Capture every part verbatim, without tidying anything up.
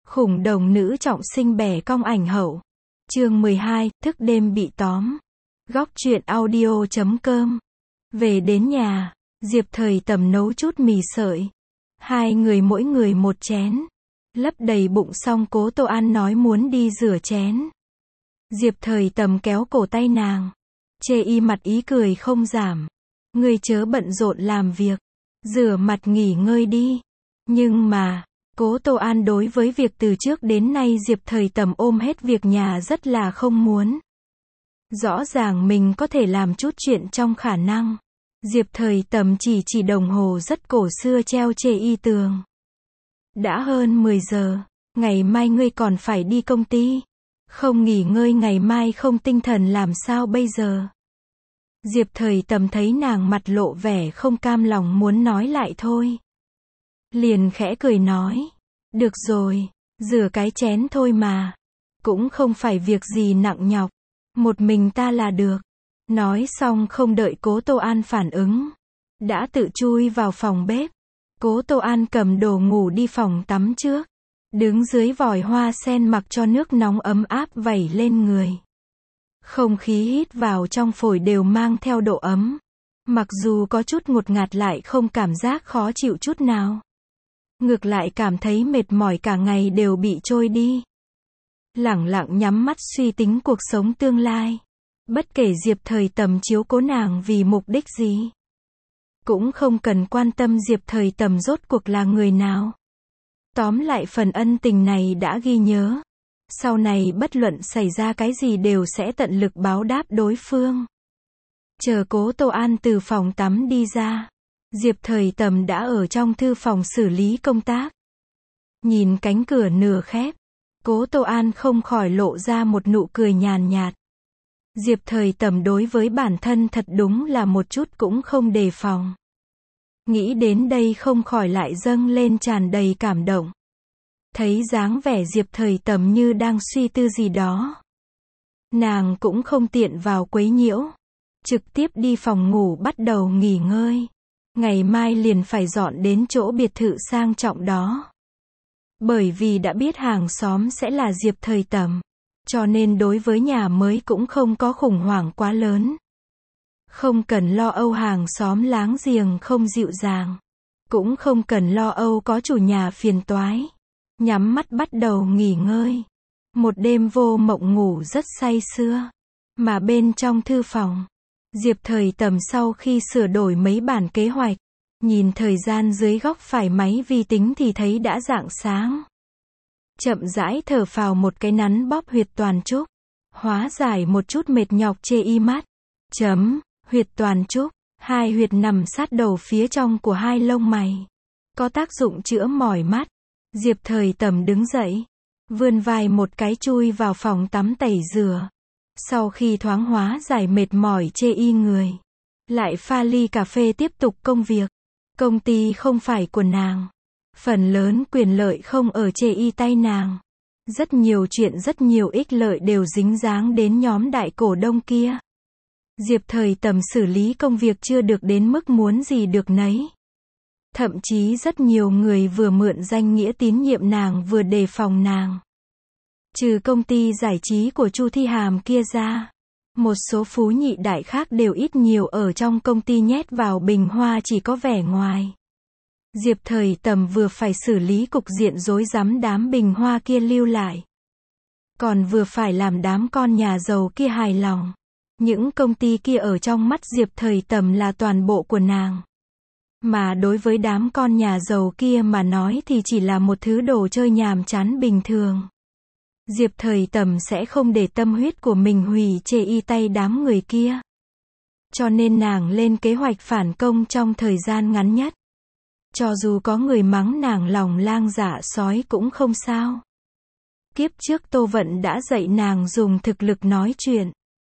Khủng đồng nữ trọng sinh bẻ cong ảnh hậu. Chương mười hai, thức đêm bị tóm. Góc truyện audio chấm com. Về đến nhà, Diệp Thời Tầm nấu chút mì sợi. Hai người mỗi người một chén. Lấp đầy bụng xong Cố Tô An nói muốn đi rửa chén. Diệp Thời Tầm kéo cổ tay nàng. Chê y mặt ý cười không giảm. Ngươi chớ bận rộn làm việc. Rửa mặt nghỉ ngơi đi. Nhưng mà, Cố Tô An đối với việc từ trước đến nay Diệp Thời Tầm ôm hết việc nhà rất là không muốn. Rõ ràng mình có thể làm chút chuyện trong khả năng. Diệp Thời Tầm chỉ chỉ đồng hồ rất cổ xưa treo chê y tường. Đã hơn mười giờ, ngày mai ngươi còn phải đi công ty. Không nghỉ ngơi ngày mai không tinh thần làm sao bây giờ? Diệp Thời Tầm thấy nàng mặt lộ vẻ không cam lòng muốn nói lại thôi. Liền khẽ cười nói. Được rồi, rửa cái chén thôi mà. Cũng không phải việc gì nặng nhọc. Một mình ta là được. Nói xong không đợi Cố Tô An phản ứng. Đã tự chui vào phòng bếp. Cố Tô An cầm đồ ngủ đi phòng tắm trước. Đứng dưới vòi hoa sen mặc cho nước nóng ấm áp vẩy lên người. Không khí hít vào trong phổi đều mang theo độ ấm. Mặc dù có chút ngột ngạt lại không cảm giác khó chịu chút nào. Ngược lại cảm thấy mệt mỏi cả ngày đều bị trôi đi. Lẳng lặng nhắm mắt suy tính cuộc sống tương lai. Bất kể Diệp Thời Tầm chiếu cố nàng vì mục đích gì. Cũng không cần quan tâm Diệp Thời Tầm rốt cuộc là người nào. Tóm lại phần ân tình này đã ghi nhớ. Sau này bất luận xảy ra cái gì đều sẽ tận lực báo đáp đối phương. Chờ Cố Tô An từ phòng tắm đi ra. Diệp Thời Tầm đã ở trong thư phòng xử lý công tác. Nhìn cánh cửa nửa khép. Cố Tô An không khỏi lộ ra một nụ cười nhàn nhạt. Diệp Thời Tầm đối với bản thân thật đúng là một chút cũng không đề phòng. Nghĩ đến đây không khỏi lại dâng lên tràn đầy cảm động. Thấy dáng vẻ Diệp Thời Tầm như đang suy tư gì đó. Nàng cũng không tiện vào quấy nhiễu. Trực tiếp đi phòng ngủ bắt đầu nghỉ ngơi. Ngày mai liền phải dọn đến chỗ biệt thự sang trọng đó. Bởi vì đã biết hàng xóm sẽ là Diệp Thời Tầm. Cho nên đối với nhà mới cũng không có khủng hoảng quá lớn. Không cần lo âu hàng xóm láng giềng không dịu dàng. Cũng không cần lo âu có chủ nhà phiền toái. Nhắm mắt bắt đầu nghỉ ngơi. Một đêm vô mộng ngủ rất say sưa. Mà bên trong thư phòng, Diệp Thời Tầm sau khi sửa đổi mấy bản kế hoạch, nhìn thời gian dưới góc phải máy vi tính thì thấy đã rạng sáng. Chậm rãi thở phào một cái nắn bóp huyệt toàn trúc. Hóa giải một chút mệt nhọc chê y mắt. Chấm, huyệt toàn trúc, hai huyệt nằm sát đầu phía trong của hai lông mày. Có tác dụng chữa mỏi mắt. Diệp Thời Tầm đứng dậy. Vươn vai một cái chui vào phòng tắm tẩy rửa. Sau khi thoáng hóa giải mệt mỏi chê y người. Lại pha ly cà phê tiếp tục công việc. Công ty không phải của nàng. Phần lớn quyền lợi không ở chê y tay nàng. Rất nhiều chuyện rất nhiều ích lợi đều dính dáng đến nhóm đại cổ đông kia. Diệp Thời Tầm xử lý công việc chưa được đến mức muốn gì được nấy. Thậm chí rất nhiều người vừa mượn danh nghĩa tín nhiệm nàng vừa đề phòng nàng. Trừ công ty giải trí của Chu Thi Hàm kia ra. Một số phú nhị đại khác đều ít nhiều ở trong công ty nhét vào bình hoa chỉ có vẻ ngoài. Diệp Thời Tầm vừa phải xử lý cục diện rối rắm đám bình hoa kia lưu lại. Còn vừa phải làm đám con nhà giàu kia hài lòng. Những công ty kia ở trong mắt Diệp Thời Tầm là toàn bộ của nàng. Mà đối với đám con nhà giàu kia mà nói thì chỉ là một thứ đồ chơi nhàm chán bình thường. Diệp Thời Tầm sẽ không để tâm huyết của mình hủy chê y tay đám người kia. Cho nên nàng lên kế hoạch phản công trong thời gian ngắn nhất. Cho dù có người mắng nàng lòng lang dạ sói cũng không sao. Kiếp trước Tô Vận đã dạy nàng dùng thực lực nói chuyện.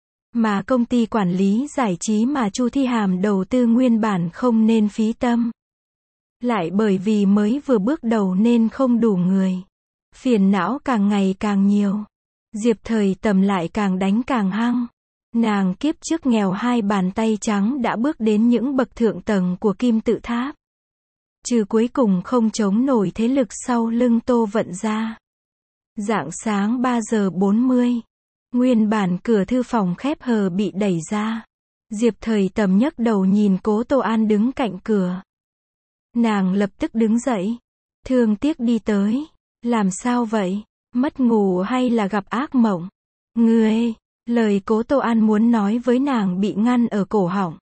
Mà công ty quản lý giải trí mà Chu Thi Hàm đầu tư nguyên bản không nên phí tâm. Lại bởi vì mới vừa bước đầu nên không đủ người. Phiền não càng ngày càng nhiều. Diệp Thời Tầm lại càng đánh càng hăng. Nàng kiếp trước nghèo hai bàn tay trắng đã bước đến những bậc thượng tầng của kim tự tháp. Trừ cuối cùng không chống nổi thế lực sau lưng Tô Vận ra. Rạng sáng ba giờ bốn mươi. Nguyên bản cửa thư phòng khép hờ bị đẩy ra. Diệp Thời Tầm nhấc đầu nhìn Cố Tô An đứng cạnh cửa. Nàng lập tức đứng dậy. Thương tiếc đi tới. Làm sao vậy? Mất ngủ hay là gặp ác mộng? Ngươi, lời Cố Tô An muốn nói với nàng bị ngăn ở cổ họng.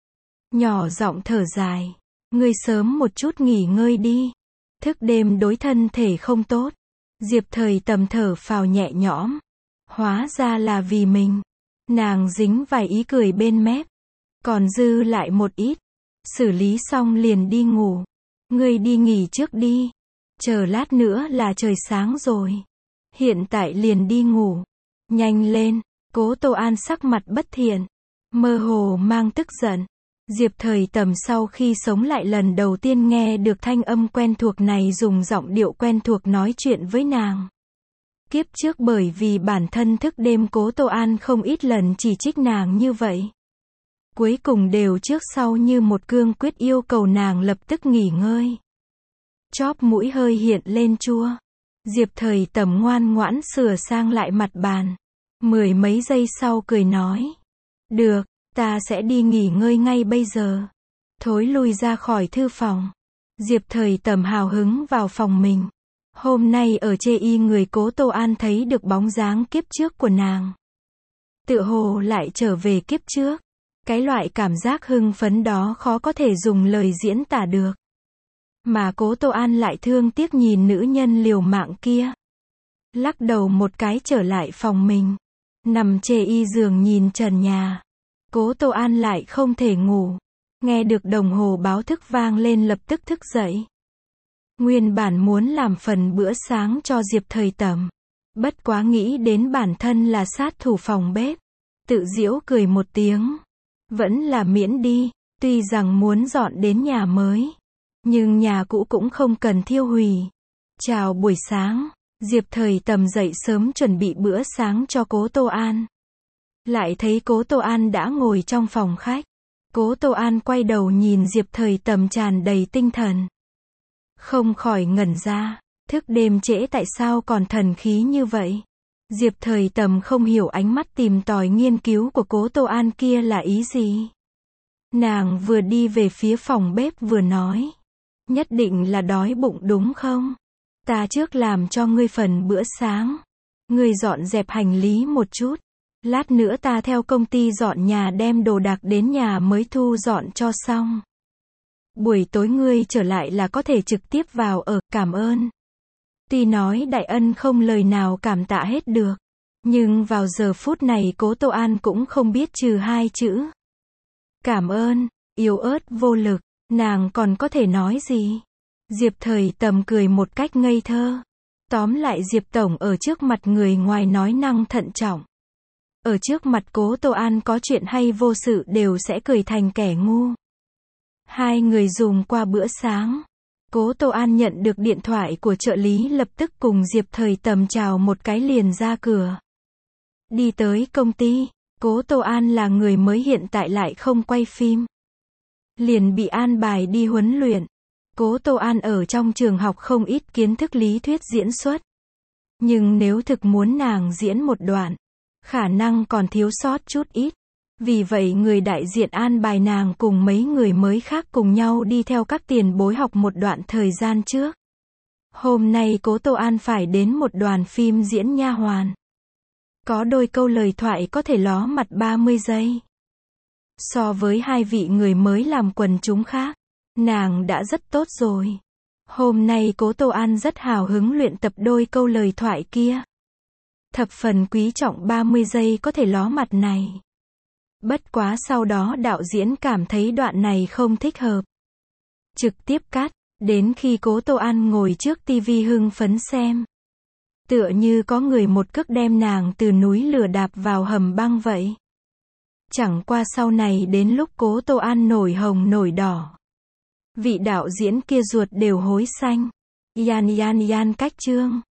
Nhỏ giọng thở dài. Ngươi sớm một chút nghỉ ngơi đi. Thức đêm đối thân thể không tốt. Diệp Thời Tầm thở phào nhẹ nhõm. Hóa ra là vì mình. Nàng dính vài ý cười bên mép. Còn dư lại một ít. Xử lý xong liền đi ngủ. Ngươi đi nghỉ trước đi. Chờ lát nữa là trời sáng rồi. Hiện tại liền đi ngủ. Nhanh lên. Cố Tô An sắc mặt bất thiện. Mơ hồ mang tức giận. Diệp Thời Tầm sau khi sống lại lần đầu tiên nghe được thanh âm quen thuộc này dùng giọng điệu quen thuộc nói chuyện với nàng. Kiếp trước bởi vì bản thân thức đêm Cố Tô An không ít lần chỉ trích nàng như vậy. Cuối cùng đều trước sau như một cương quyết yêu cầu nàng lập tức nghỉ ngơi. Chóp mũi hơi hiện lên chua. Diệp Thời Tầm ngoan ngoãn sửa sang lại mặt bàn. Mười mấy giây sau cười nói. Được, ta sẽ đi nghỉ ngơi ngay bây giờ. Thối lui ra khỏi thư phòng. Diệp Thời Tầm hào hứng vào phòng mình. Hôm nay ở chê y người Cố Tô An thấy được bóng dáng kiếp trước của nàng. Tựa hồ lại trở về kiếp trước. Cái loại cảm giác hưng phấn đó khó có thể dùng lời diễn tả được. Mà Cố Tô An lại thương tiếc nhìn nữ nhân liều mạng kia. Lắc đầu một cái trở lại phòng mình. Nằm chê y giường nhìn trần nhà. Cố Tô An lại không thể ngủ. Nghe được đồng hồ báo thức vang lên lập tức thức dậy. Nguyên bản muốn làm phần bữa sáng cho Diệp Thời Tầm. Bất quá nghĩ đến bản thân là sát thủ phòng bếp. Tự giễu cười một tiếng. Vẫn là miễn đi. Tuy rằng muốn dọn đến nhà mới. Nhưng nhà cũ cũng không cần thiêu hủy. Chào buổi sáng. Diệp Thời Tầm dậy sớm chuẩn bị bữa sáng cho Cố Tô An. Lại thấy Cố Tô An đã ngồi trong phòng khách. Cố Tô An quay đầu nhìn Diệp Thời Tầm tràn đầy tinh thần. Không khỏi ngẩn ra. Thức đêm trễ tại sao còn thần khí như vậy? Diệp Thời Tầm không hiểu ánh mắt tìm tòi nghiên cứu của Cố Tô An kia là ý gì. Nàng vừa đi về phía phòng bếp vừa nói. Nhất định là đói bụng đúng không? Ta trước làm cho ngươi phần bữa sáng. Ngươi dọn dẹp hành lý một chút. Lát nữa ta theo công ty dọn nhà đem đồ đạc đến nhà mới thu dọn cho xong. Buổi tối ngươi trở lại là có thể trực tiếp vào ở, cảm ơn. Tuy nói đại ân không lời nào cảm tạ hết được. Nhưng vào giờ phút này Cố Tô An cũng không biết trừ hai chữ. Cảm ơn, yếu ớt vô lực, nàng còn có thể nói gì? Diệp Thời Tầm cười một cách ngây thơ. Tóm lại Diệp Tổng ở trước mặt người ngoài nói năng thận trọng. Ở trước mặt Cố Tô An có chuyện hay vô sự đều sẽ cười thành kẻ ngu. Hai người dùng qua bữa sáng. Cố Tô An nhận được điện thoại của trợ lý lập tức cùng Diệp Thời Tầm chào một cái liền ra cửa. Đi tới công ty, Cố Tô An là người mới hiện tại lại không quay phim. Liền bị an bài đi huấn luyện. Cố Tô An ở trong trường học không ít kiến thức lý thuyết diễn xuất. Nhưng nếu thực muốn nàng diễn một đoạn, khả năng còn thiếu sót chút ít. Vì vậy người đại diện an bài nàng cùng mấy người mới khác cùng nhau đi theo các tiền bối học một đoạn thời gian trước. Hôm nay Cố Tô An phải đến một đoàn phim diễn nha hoàn. Có đôi câu lời thoại có thể ló mặt ba mươi giây. So với hai vị người mới làm quần chúng khác, nàng đã rất tốt rồi. Hôm nay Cố Tô An rất hào hứng luyện tập đôi câu lời thoại kia. Thập phần quý trọng ba mươi giây có thể ló mặt này. Bất quá sau đó đạo diễn cảm thấy đoạn này không thích hợp. Trực tiếp cắt, đến khi Cố Tô An ngồi trước tivi hưng phấn xem. Tựa như có người một cước đem nàng từ núi lửa đạp vào hầm băng vậy. Chẳng qua sau này đến lúc Cố Tô An nổi hồng nổi đỏ. Vị đạo diễn kia ruột đều hối xanh. Yan yan yan cách chương.